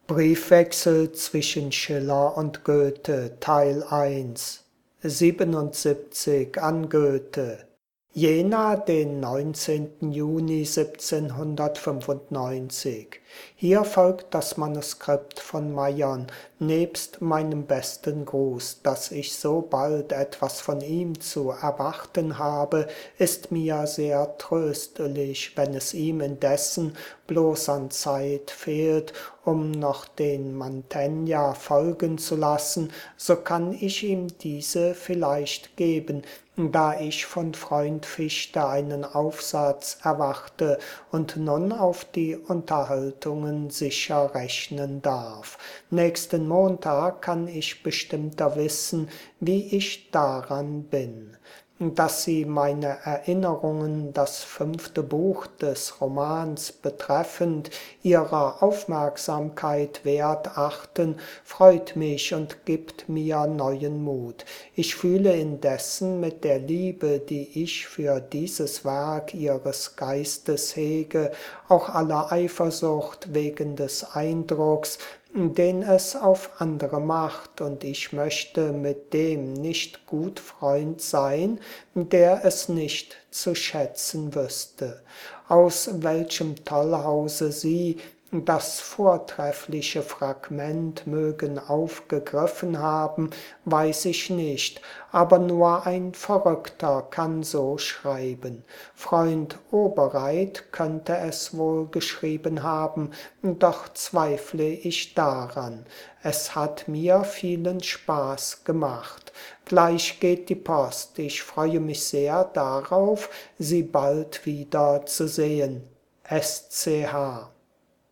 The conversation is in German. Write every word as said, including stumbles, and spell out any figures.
Briefwechsel zwischen Schiller und Goethe, Teil eins, siebenundsiebzig an Goethe. Jena, den neunzehnten Juni siebzehnhundertfünfundneunzig. Hier folgt das Manuskript von Mayern, nebst meinem besten Gruß. Dass ich so bald etwas von ihm zu erwarten habe, ist mir sehr tröstlich, wenn es ihm indessen bloß an Zeit fehlt, um noch den Mantegna folgen zu lassen, so kann ich ihm diese vielleicht geben, da ich von Freund Fichte einen Aufsatz erwarte und nun auf die Unterhaltungen sicher rechnen darf. Nächsten Montag kann ich bestimmter wissen, wie ich daran bin. Dass Sie meine Erinnerungen, das fünfte Buch des Romans betreffend, Ihrer Aufmerksamkeit wert achten, freut mich und gibt mir neuen Mut. Ich fühle indessen mit der Liebe, die ich für dieses Werk Ihres Geistes hege, auch aller Eifersucht wegen des Eindrucks, den es auf andere macht, und ich möchte mit dem nicht gut Freund sein, der es nicht zu schätzen wüsste. Aus welchem Tollhause Sie das vortreffliche Fragment mögen aufgegriffen haben, weiß ich nicht, aber nur ein Verrückter kann so schreiben. Freund Obereit könnte es wohl geschrieben haben, doch zweifle ich daran. Es hat mir vielen Spaß gemacht. Gleich geht die Post. Ich freue mich sehr darauf, Sie bald wieder zu sehen. S C H